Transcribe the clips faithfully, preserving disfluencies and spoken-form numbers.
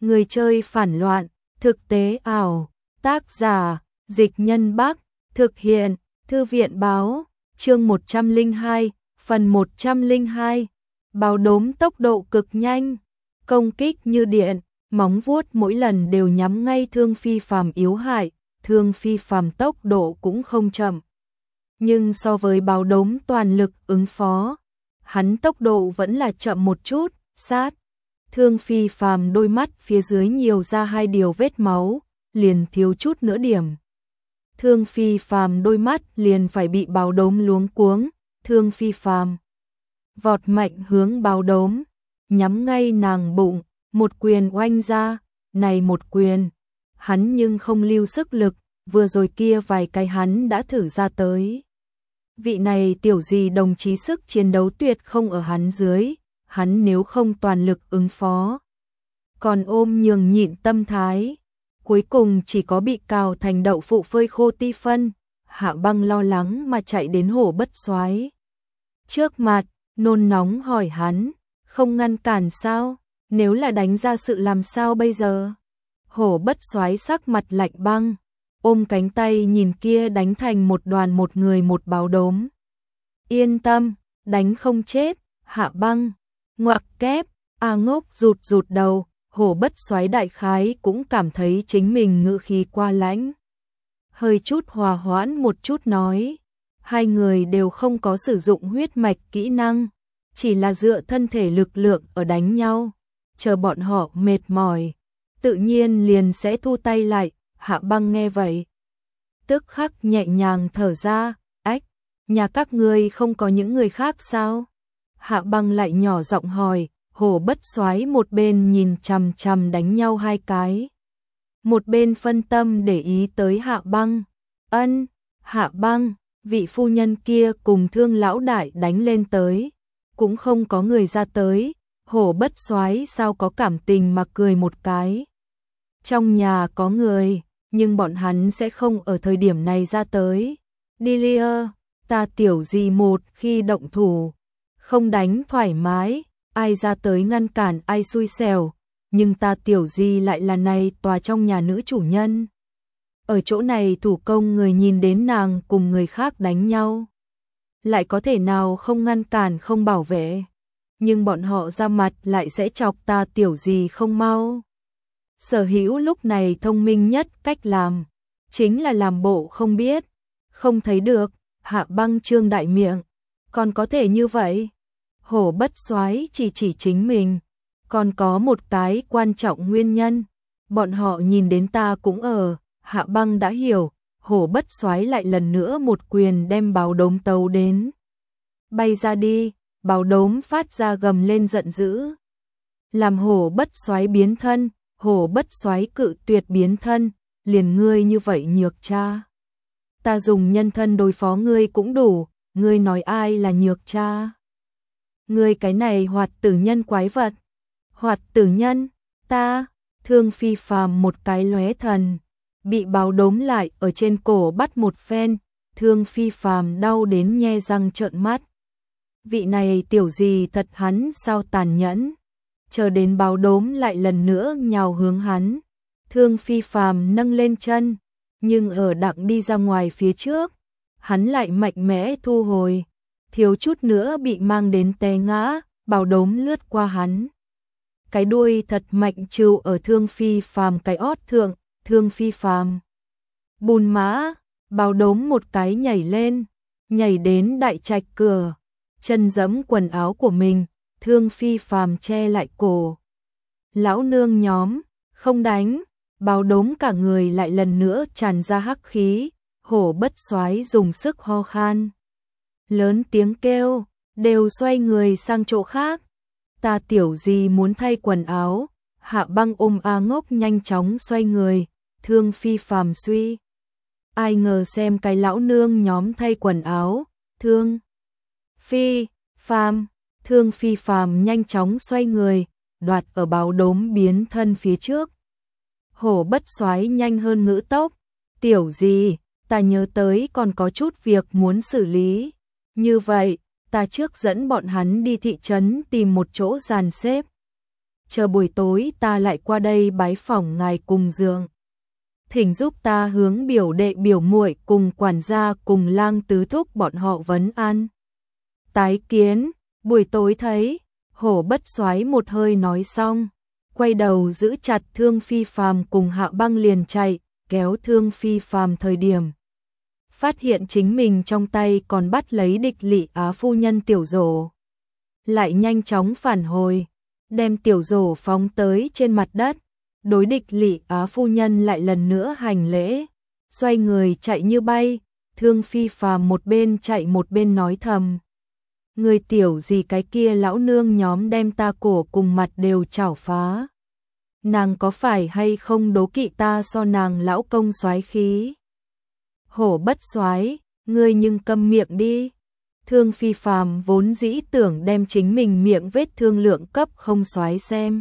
Người chơi phản loạn, thực tế ảo, tác giả, Dịch Nhân Bắc, thực hiện, Thư viện báo, chương một trăm lẻ hai, phần một trăm lẻ hai, báo đốm tốc độ cực nhanh, công kích như điện, móng vuốt mỗi lần đều nhắm ngay Thương Phi Phàm yếu hại, Thương Phi Phàm tốc độ cũng không chậm. Nhưng so với báo đốm toàn lực ứng phó, hắn tốc độ vẫn là chậm một chút, sát. Thương Phi Phàm đôi mắt phía dưới nhiều ra hai điều vết máu, liền thiếu chút nữa điểm. Thương Phi Phàm đôi mắt liền phải bị báo đốm luống cuống, Thương Phi Phàm vọt mạnh hướng báo đốm, nhắm ngay nàng bụng, một quyền oanh ra, này một quyền, hắn nhưng không lưu sức lực, vừa rồi kia vài cái hắn đã thử ra tới. Vị này tiểu gì đồng chí sức chiến đấu tuyệt không ở hắn dưới, hắn nếu không toàn lực ứng phó. Còn ôm nhường nhịn tâm thái, cuối cùng chỉ có bị cào thành đậu phụ phơi khô ti phân, Hạ Băng lo lắng mà chạy đến Hổ Bất Soái trước mặt, nôn nóng hỏi hắn, không ngăn cản sao, nếu là đánh ra sự làm sao bây giờ? Hổ Bất Soái sắc mặt lạnh băng, ôm cánh tay nhìn kia đánh thành một đoàn một người một báo đốm. Yên tâm, đánh không chết, Hạ Băng. Ngoặc kép, A Ngốc rụt rụt đầu, Hổ Bất Soái đại khái cũng cảm thấy chính mình ngữ khí qua lãnh. Hơi chút hòa hoãn một chút nói, hai người đều không có sử dụng huyết mạch kỹ năng, chỉ là dựa thân thể lực lượng ở đánh nhau, chờ bọn họ mệt mỏi, tự nhiên liền sẽ thu tay lại. Hạ Băng nghe vậy, tức khắc nhẹ nhàng thở ra, ách, nhà các ngươi không có những người khác sao? Hạ Băng lại nhỏ giọng hỏi, Hổ Bất Soái một bên nhìn chằm chằm đánh nhau hai cái, một bên phân tâm để ý tới Hạ Băng. Ân, Hạ Băng, vị phu nhân kia cùng Thương lão đại đánh lên tới, cũng không có người ra tới, Hổ Bất Soái sao có cảm tình mà cười một cái. Trong nhà có người, nhưng bọn hắn sẽ không ở thời điểm này ra tới. Delia, ta tiểu gì một khi động thủ, không đánh thoải mái, ai ra tới ngăn cản ai xui xẻo, nhưng ta tiểu gì lại là này tòa trong nhà nữ chủ nhân. Ở chỗ này thủ công người nhìn đến nàng cùng người khác đánh nhau, lại có thể nào không ngăn cản không bảo vệ, nhưng bọn họ ra mặt lại sẽ chọc ta tiểu gì không mau. Sở Hữu lúc này thông minh nhất cách làm, chính là làm bộ không biết, không thấy được. Hạ Băng trương đại miệng, còn có thể như vậy? Hổ Bất Soái chỉ chỉ chính mình, còn có một cái quan trọng nguyên nhân, bọn họ nhìn đến ta cũng ở. Hạ Băng đã hiểu, Hổ Bất Soái lại lần nữa một quyền đem báo đốm tấu đến. Bay ra đi, báo đốm phát ra gầm lên giận dữ. Làm Hổ Bất Soái biến thân, Hổ Bất Soái cự tuyệt biến thân, liền ngươi như vậy nhược cha. Ta dùng nhân thân đối phó ngươi cũng đủ, ngươi nói ai là nhược cha? Ngươi cái này hoạt tử nhân quái vật. Hoạt tử nhân, ta, Thương Phi Phàm một cái lóe thần, bị báo đốm lại ở trên cổ bắt một phen, Thương Phi Phàm đau đến nhe răng trợn mắt. Vị này tiểu gì thật hắn sao tàn nhẫn. Chờ đến báo đốm lại lần nữa nhào hướng hắn, Thương Phi Phàm nâng lên chân, nhưng ở đặng đi ra ngoài phía trước, hắn lại mạnh mẽ thu hồi, thiếu chút nữa bị mang đến té ngã, báo đốm lướt qua hắn. Cái đuôi thật mạnh trừ ở Thương Phi Phàm cái ót thượng, Thương Phi Phàm bùn mã, báo đốm một cái nhảy lên, nhảy đến đại trạch cửa, chân giẫm quần áo của mình, Thương Phi Phàm che lại cổ. Lão nương nhóm, không đánh, báo đốm cả người lại lần nữa tràn ra hắc khí, Hổ Bất Soái dùng sức ho khan. Lớn tiếng kêu, đều xoay người sang chỗ khác. Ta tiểu gì muốn thay quần áo, Hạ Băng ôm A Ngốc nhanh chóng xoay người, Thương Phi Phàm suy. Ai ngờ xem cái lão nương nhóm thay quần áo, Thương Phi Phàm, Thương Phi Phàm nhanh chóng xoay người, đoạt ở báo đốm biến thân phía trước. Hổ Bất Soái nhanh hơn ngữ tốc, tiểu gì, ta nhớ tới còn có chút việc muốn xử lý. Như vậy, ta trước dẫn bọn hắn đi thị trấn tìm một chỗ dàn xếp. chờ buổi tối ta lại qua đây bái phỏng ngài cùng giường. Thỉnh giúp ta hướng biểu đệ biểu muội cùng quản gia cùng lang tứ thúc bọn họ vấn an. Tái kiến, buổi tối thấy, Hổ Bất Soái một hơi nói xong, quay đầu giữ chặt Thương Phi Phàm cùng Hạ Băng liền chạy, kéo Thương Phi Phàm thời điểm. Phát hiện chính mình trong tay còn bắt lấy địch lỵ Á phu nhân tiểu rổ. Lại nhanh chóng phản hồi, đem tiểu rổ phóng tới trên mặt đất. Đối địch lỵ Á phu nhân lại lần nữa hành lễ, xoay người chạy như bay. Thương Phi Phàm một bên chạy một bên nói thầm. Người tiểu gì cái kia lão nương nhóm đem ta cổ cùng mặt đều chảo phá. Nàng có phải hay không đố kỵ ta so nàng lão công soái khí? Hổ Bất Soái, ngươi nhưng câm miệng đi. Thương Phi Phàm vốn dĩ tưởng đem chính mình miệng vết thương lượng cấp không soái xem.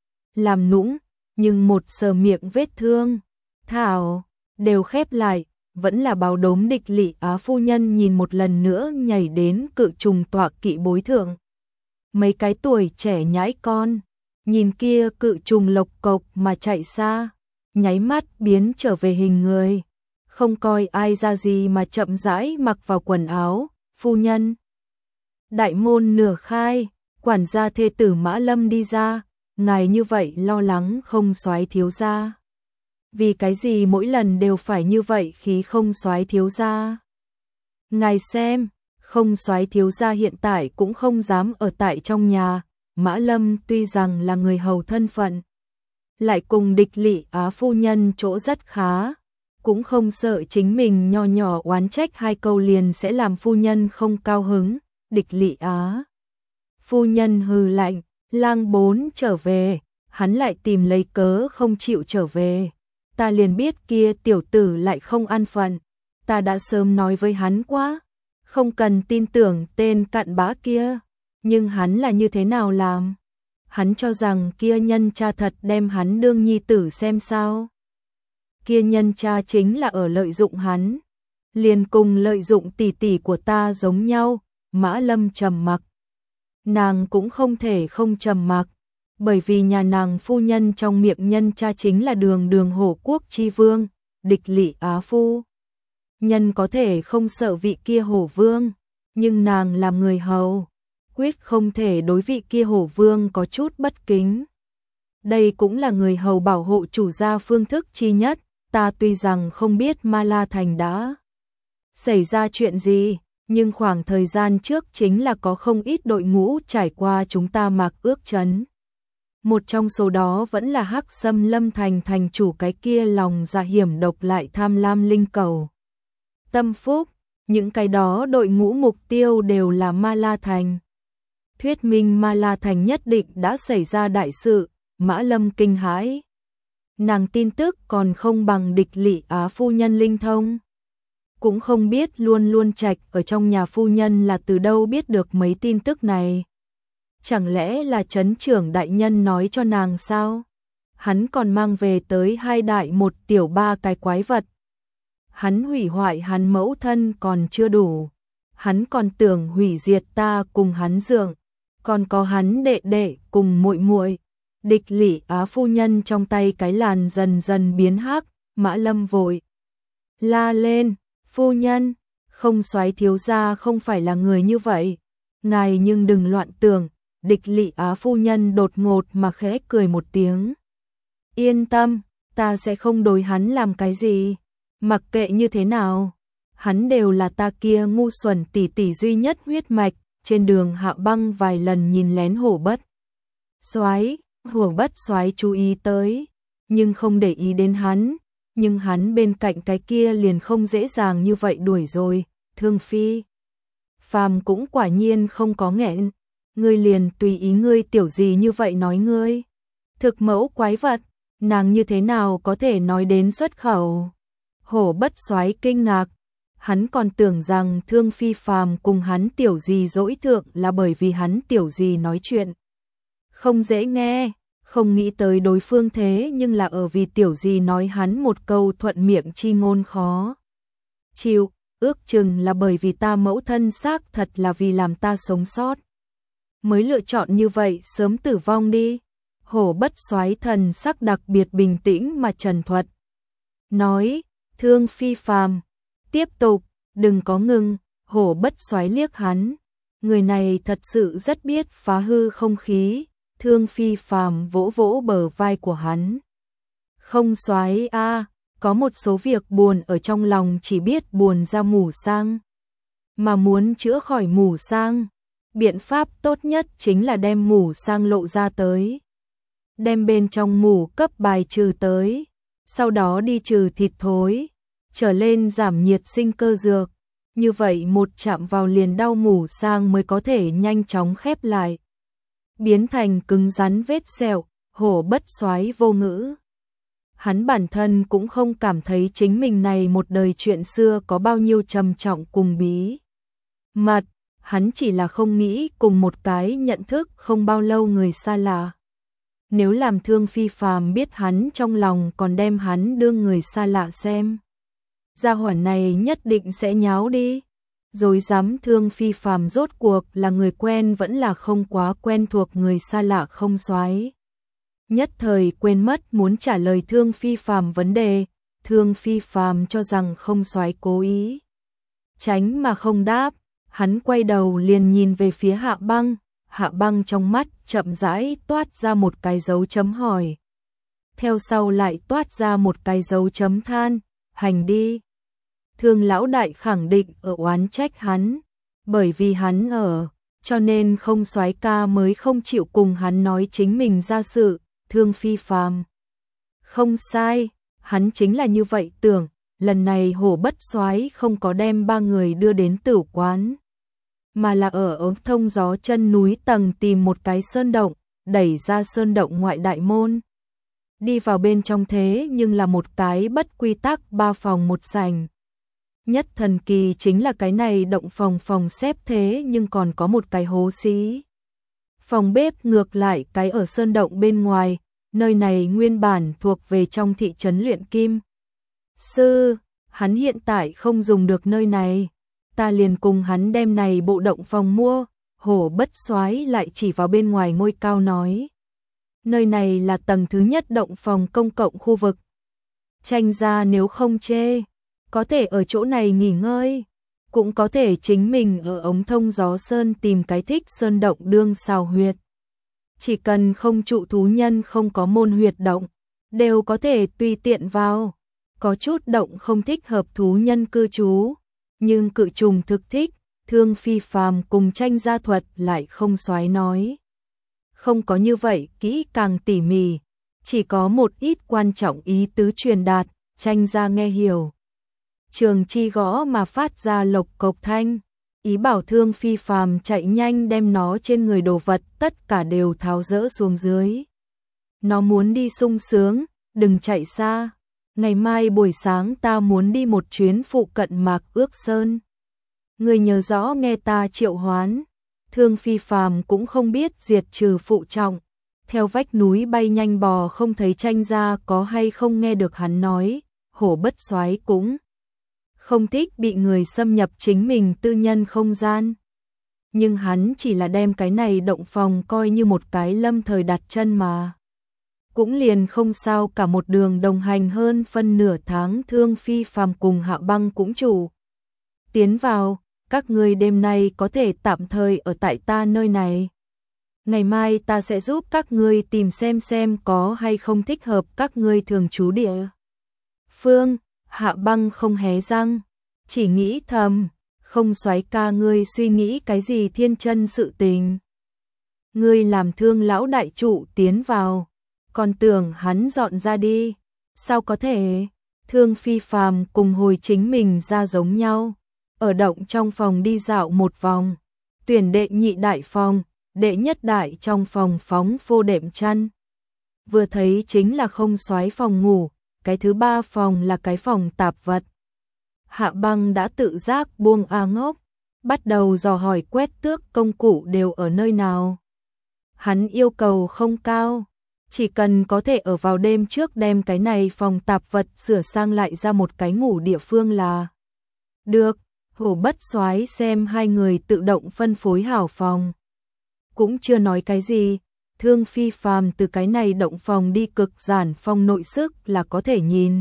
Làm nũng, nhưng một sờ miệng vết thương, thảo, đều khép lại, vẫn là báo đốm địch lỵ Á phu nhân nhìn một lần nữa nhảy đến cự trùng tọa kỵ bối thượng. Mấy cái tuổi trẻ nhãi con, nhìn kia cự trùng lộc cộc mà chạy xa, nháy mắt biến trở về hình người. Không coi ai ra gì mà chậm rãi mặc vào quần áo, phu nhân. Đại môn nửa khai, quản gia thê tử Mã Lâm đi ra, ngài như vậy lo lắng không soái thiếu gia. Vì cái gì mỗi lần đều phải như vậy khí không soái thiếu gia? Ngài xem, không soái thiếu gia hiện tại cũng không dám ở tại trong nhà, Mã Lâm tuy rằng là người hầu thân phận, lại cùng địch lỵ Á phu nhân chỗ rất khá. Cũng không sợ chính mình nho nhỏ oán trách hai câu liền sẽ làm phu nhân không cao hứng. Địch lỵ Á phu nhân hừ lạnh, lang bốn trở về, hắn lại tìm lấy cớ không chịu trở về. Ta liền biết kia tiểu tử lại không an phận, ta đã sớm nói với hắn quá, không cần tin tưởng tên cặn bã kia, nhưng hắn là như thế nào làm? Hắn cho rằng kia nhân cha thật đem hắn đương nhi tử xem sao? Kia nhân cha chính là ở lợi dụng hắn, liền cùng lợi dụng tỷ tỷ của ta giống nhau. Mã Lâm trầm mặc. Nàng cũng không thể không trầm mặc, bởi vì nhà nàng phu nhân trong miệng nhân cha chính là đường đường hổ quốc chi vương, địch lỵ Á phu. Nhân có thể không sợ vị kia hổ vương, nhưng nàng làm người hầu, quyết không thể đối vị kia hổ vương có chút bất kính. Đây cũng là người hầu bảo hộ chủ gia phương thức chi nhất. Ta tuy rằng không biết Ma La Thành đã xảy ra chuyện gì, nhưng khoảng thời gian trước chính là có không ít đội ngũ trải qua chúng ta Mạc Ước Trấn. Một trong số đó vẫn là Hắc Xâm Lâm Thành thành chủ cái kia lòng dạ hiểm độc lại tham lam linh cầu. Tâm phúc, những cái đó đội ngũ mục tiêu đều là Ma La Thành. Thuyết minh Ma La Thành nhất định đã xảy ra đại sự, Mã Lâm kinh hãi. Nàng tin tức còn không bằng địch lỵ Á phu nhân linh thông. Cũng không biết luôn luôn trạch ở trong nhà phu nhân là từ đâu biết được mấy tin tức này. Chẳng lẽ là trấn trưởng đại nhân nói cho nàng sao? Hắn còn mang về tới hai đại một tiểu ba cái quái vật. Hắn hủy hoại hắn mẫu thân còn chưa đủ. Hắn còn tưởng hủy diệt ta cùng hắn dượng. Còn có hắn đệ đệ cùng muội muội. Địch lỵ Á phu nhân trong tay cái làn dần dần biến hắc. Mã Lâm vội la lên, phu nhân, không soái thiếu gia không phải là người như vậy. Ngài nhưng đừng loạn tưởng. Địch lỵ Á phu nhân đột ngột mà khẽ cười một tiếng. Yên tâm, ta sẽ không đối hắn làm cái gì. Mặc kệ như thế nào, hắn đều là ta kia ngu xuẩn tỷ tỷ duy nhất huyết mạch. Trên đường Hạ Băng vài lần nhìn lén Hổ Bất Soái, Hổ Bất Soái chú ý tới, nhưng không để ý đến hắn. Nhưng hắn bên cạnh cái kia liền không dễ dàng như vậy đuổi rồi. Thương Phi Phàm cũng quả nhiên không có nghẹn. Ngươi liền tùy ý ngươi tiểu gì như vậy nói ngươi. Thực mẫu quái vật, nàng như thế nào có thể nói đến xuất khẩu. Hổ Bất Soái kinh ngạc, hắn còn tưởng rằng Thương Phi Phàm cùng hắn tiểu gì dỗi thượng là bởi vì hắn tiểu gì nói chuyện không dễ nghe, không nghĩ tới đối phương thế nhưng là ở vì tiểu gì nói hắn một câu thuận miệng chi ngôn khó chịu, ước chừng là bởi vì ta mẫu thân xác thật là vì làm ta sống sót mới lựa chọn như vậy sớm tử vong đi. Hổ Bất Soái thần sắc đặc biệt bình tĩnh mà trần thuật. Nói, Thương Phi Phàm, tiếp tục, đừng có ngừng. Hổ Bất Soái liếc hắn. Người này thật sự rất biết phá hư không khí. Thương Phi Phàm vỗ vỗ bờ vai của hắn. Không Soái a, có một số việc buồn ở trong lòng chỉ biết buồn ra mù sang. Mà muốn chữa khỏi mù sang, biện pháp tốt nhất chính là đem mù sang lộ ra tới. Đem bên trong mù cấp bài trừ tới, sau đó đi trừ thịt thối, trở lên giảm nhiệt sinh cơ dược. Như vậy một chạm vào liền đau mù sang mới có thể nhanh chóng khép lại. Biến thành cứng rắn vết sẹo. Hổ Bất Soái vô ngữ. Hắn bản thân cũng không cảm thấy chính mình này một đời chuyện xưa có bao nhiêu trầm trọng cùng bí mật, hắn chỉ là không nghĩ cùng một cái nhận thức không bao lâu người xa lạ. Nếu làm Thương Phi Phàm biết hắn trong lòng còn đem hắn đương người xa lạ xem, gia hỏa này nhất định sẽ nháo đi. Rồi dám Thương Phi Phàm rốt cuộc là người quen vẫn là không quá quen thuộc người xa lạ không Soái. Nhất thời quên mất muốn trả lời Thương Phi Phàm vấn đề. Thương Phi Phàm cho rằng không Soái cố ý tránh mà không đáp. Hắn quay đầu liền nhìn về phía Hạ Băng. Hạ Băng trong mắt chậm rãi toát ra một cái dấu chấm hỏi. Theo sau lại toát ra một cái dấu chấm than. Hành đi. Thương lão đại khẳng định ở oán trách hắn. Bởi vì hắn ở, cho nên không Soái ca mới không chịu cùng hắn nói chính mình ra sự. Thương Phi Phàm không sai, hắn chính là như vậy tưởng. Lần này Hổ Bất Soái không có đem ba người đưa đến tử quán, mà là ở ống thông gió chân núi tầng tìm một cái sơn động, đẩy ra sơn động ngoại đại môn. Đi vào bên trong thế nhưng là một cái bất quy tắc ba phòng một sảnh. Nhất thần kỳ chính là cái này động phòng phòng xếp thế nhưng còn có một cái hố xí. Phòng bếp ngược lại cái ở sơn động bên ngoài, nơi này nguyên bản thuộc về trong thị trấn luyện kim. Sư, hắn hiện tại không dùng được nơi này, ta liền cùng hắn đem này bộ động phòng mua. Hổ Bất Soái lại chỉ vào bên ngoài ngôi cao nói. Nơi này là tầng thứ nhất động phòng công cộng khu vực. Tranh ra nếu không chê, có thể ở chỗ này nghỉ ngơi, cũng có thể chính mình ở ống thông gió sơn tìm cái thích sơn động đương xào huyệt. Chỉ cần không trụ thú nhân không có môn huyệt động, đều có thể tùy tiện vào. Có chút động không thích hợp thú nhân cư trú, nhưng cự trùng thực thích. Thương Phi Phàm cùng Tranh gia thuật lại không Soái nói. Không có như vậy kỹ càng tỉ mỉ, chỉ có một ít quan trọng ý tứ truyền đạt, Tranh gia nghe hiểu. Trường chi gõ mà phát ra lộc cộc thanh, ý bảo Thương Phi Phàm chạy nhanh đem nó trên người đồ vật tất cả đều tháo dỡ xuống dưới. Nó muốn đi sung sướng, đừng chạy xa. Ngày mai buổi sáng ta muốn đi một chuyến phụ cận Mạc Ước Sơn. Người nhớ rõ nghe ta triệu hoán. Thương Phi Phàm cũng không biết diệt trừ phụ trọng. Theo vách núi bay nhanh bò không thấy Tranh gia có hay không nghe được hắn nói. Hổ Bất Soái cũng không thích bị người xâm nhập chính mình tư nhân không gian. Nhưng hắn chỉ là đem cái này động phòng coi như một cái lâm thời đặt chân mà. Cũng liền không sao, cả một đường đồng hành hơn phân nửa tháng. Thương Phi Phàm cùng Hạ Băng cũng chủ tiến vào. Các ngươi đêm nay có thể tạm thời ở tại ta nơi này. Ngày mai ta sẽ giúp các ngươi tìm xem xem có hay không thích hợp các ngươi thường trú địa phương. Hạ Băng không hé răng, chỉ nghĩ thầm, không Soái ca ngươi suy nghĩ cái gì thiên chân sự tình. Ngươi làm Thương lão đại trụ tiến vào, còn tưởng hắn dọn ra đi, sao có thể? Thương Phi Phàm cùng hồi chính mình ra giống nhau, ở động trong phòng đi dạo một vòng, tuyển đệ nhị đại phòng, đệ nhất đại trong phòng phóng phô đệm chăn. Vừa thấy chính là không Soái phòng ngủ, cái thứ ba phòng là cái phòng tạp vật. Hạ Băng đã tự giác buông a ngốc, bắt đầu dò hỏi quét tước công cụ đều ở nơi nào. Hắn yêu cầu không cao, chỉ cần có thể ở vào đêm trước đem cái này phòng tạp vật sửa sang lại ra một cái ngủ địa phương là được. Hổ Bất Soái xem hai người tự động phân phối hảo phòng, cũng chưa nói cái gì, Thương Phi Phàm từ cái này động phòng đi cực giản phong nội sức là có thể nhìn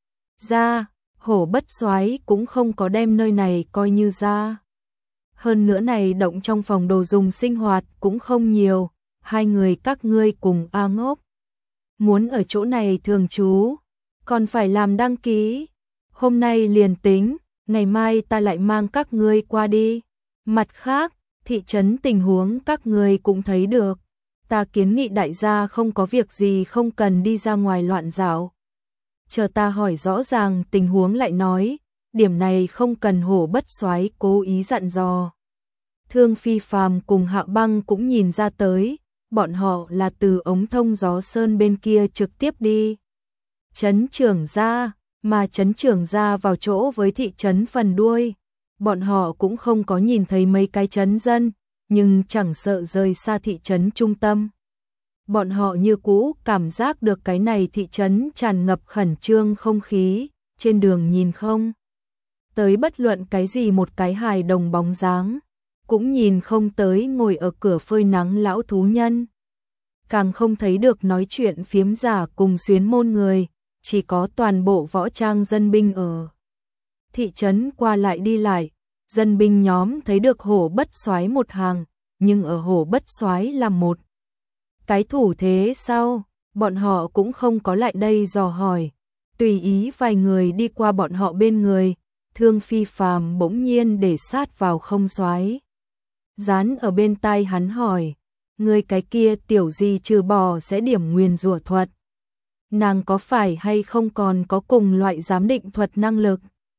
ra, Hổ Bất Soái cũng không có đem nơi này coi như ra. Hơn nữa này động trong phòng đồ dùng sinh hoạt cũng không nhiều, hai người các ngươi cùng A Ngốc muốn ở chỗ này thường trú, còn phải làm đăng ký. Hôm nay liền tính, ngày mai ta lại mang các ngươi qua đi. Mặt khác, thị trấn tình huống các ngươi cũng thấy được. Ta kiến nghị đại gia không có việc gì không cần đi ra ngoài loạn dạo. Chờ ta hỏi rõ ràng tình huống lại nói, điểm này không cần Hổ Bất Soái cố ý dặn dò. Thương Phi Phàm cùng Hạ Băng cũng nhìn ra tới, bọn họ là từ ống thông gió sơn bên kia trực tiếp đi trấn trưởng gia, mà trấn trưởng gia vào chỗ với thị trấn phần đuôi. Bọn họ cũng không có nhìn thấy mấy cái trấn dân, nhưng chẳng sợ rời xa thị trấn trung tâm. Bọn họ như cũ cảm giác được cái này thị trấn tràn ngập khẩn trương không khí, trên đường nhìn không tới bất luận cái gì một cái hài đồng bóng dáng, cũng nhìn không tới ngồi ở cửa phơi nắng lão thú nhân. Càng không thấy được nói chuyện phiếm giả cùng xuyến môn người, chỉ có toàn bộ võ trang dân binh ở thị trấn qua lại đi lại. Dân binh nhóm thấy được Hổ Bất Soái một hàng, nhưng ở Hổ Bất Soái làm một cái thủ thế sau, bọn họ cũng không có lại đây dò hỏi, tùy ý vài người đi qua bọn họ bên người. Thương Phi Phàm bỗng nhiên để sát vào Không Soái, dán ở bên tai hắn hỏi, người cái kia tiểu gì trừ bỏ sẽ điểm nguyền rủa thuật, nàng có phải hay không còn có cùng loại giám định thuật năng lực?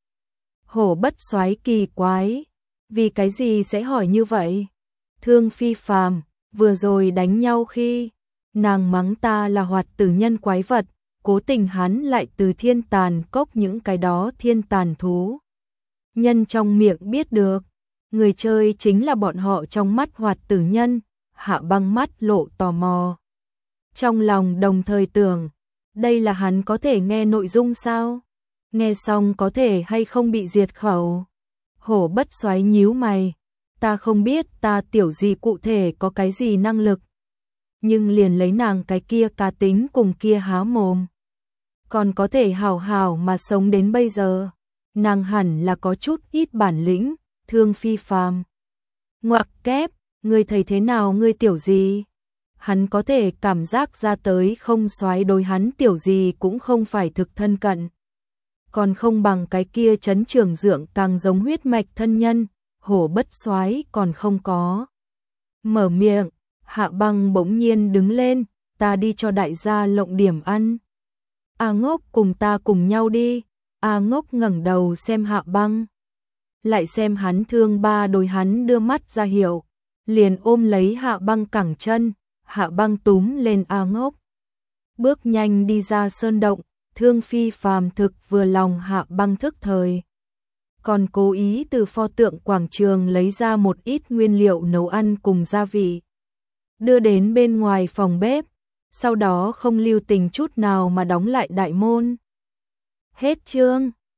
Hổ Bất Soái kỳ quái, vì cái gì sẽ hỏi như vậy? Thương Phi Phàm, vừa rồi đánh nhau khi nàng mắng ta là hoạt tử nhân quái vật, cố tình hắn lại từ thiên tàn cốc những cái đó thiên tàn thú nhân trong miệng biết được, người chơi chính là bọn họ trong mắt hoạt tử nhân. Hạ Băng mắt lộ tò mò, trong lòng đồng thời tưởng, đây là hắn có thể nghe nội dung sao? Nghe xong có thể hay không bị diệt khẩu? Hổ Bất Soái nhíu mày, ta không biết ta tiểu gì cụ thể có cái gì năng lực, nhưng liền lấy nàng cái kia cá tính cùng kia há mồm, còn có thể hảo hảo mà sống đến bây giờ, nàng hẳn là có chút ít bản lĩnh. Thương Phi Phàm ngoặc kép, ngươi thấy thế nào ngươi tiểu gì? Hắn có thể cảm giác ra tới Không Soái đối hắn tiểu gì cũng không phải thực thân cận, còn không bằng cái kia trấn trưởng dượng càng giống huyết mạch thân nhân. Hổ Bất Soái còn không có mở miệng, Hạ Băng bỗng nhiên đứng lên, ta đi cho đại gia lộng điểm ăn. A Ngốc cùng ta cùng nhau đi. A Ngốc ngẩng đầu xem Hạ Băng, lại xem hắn Thương Ba đối hắn đưa mắt ra hiệu, liền ôm lấy Hạ Băng cẳng chân. Hạ Băng túm lên A Ngốc, bước nhanh đi ra sơn động. Thương Phi Phàm thực vừa lòng Hạ Băng thức thời, còn cố ý từ pho tượng quảng trường lấy ra một ít nguyên liệu nấu ăn cùng gia vị, đưa đến bên ngoài phòng bếp, sau đó không lưu tình chút nào mà đóng lại đại môn. Hết chương.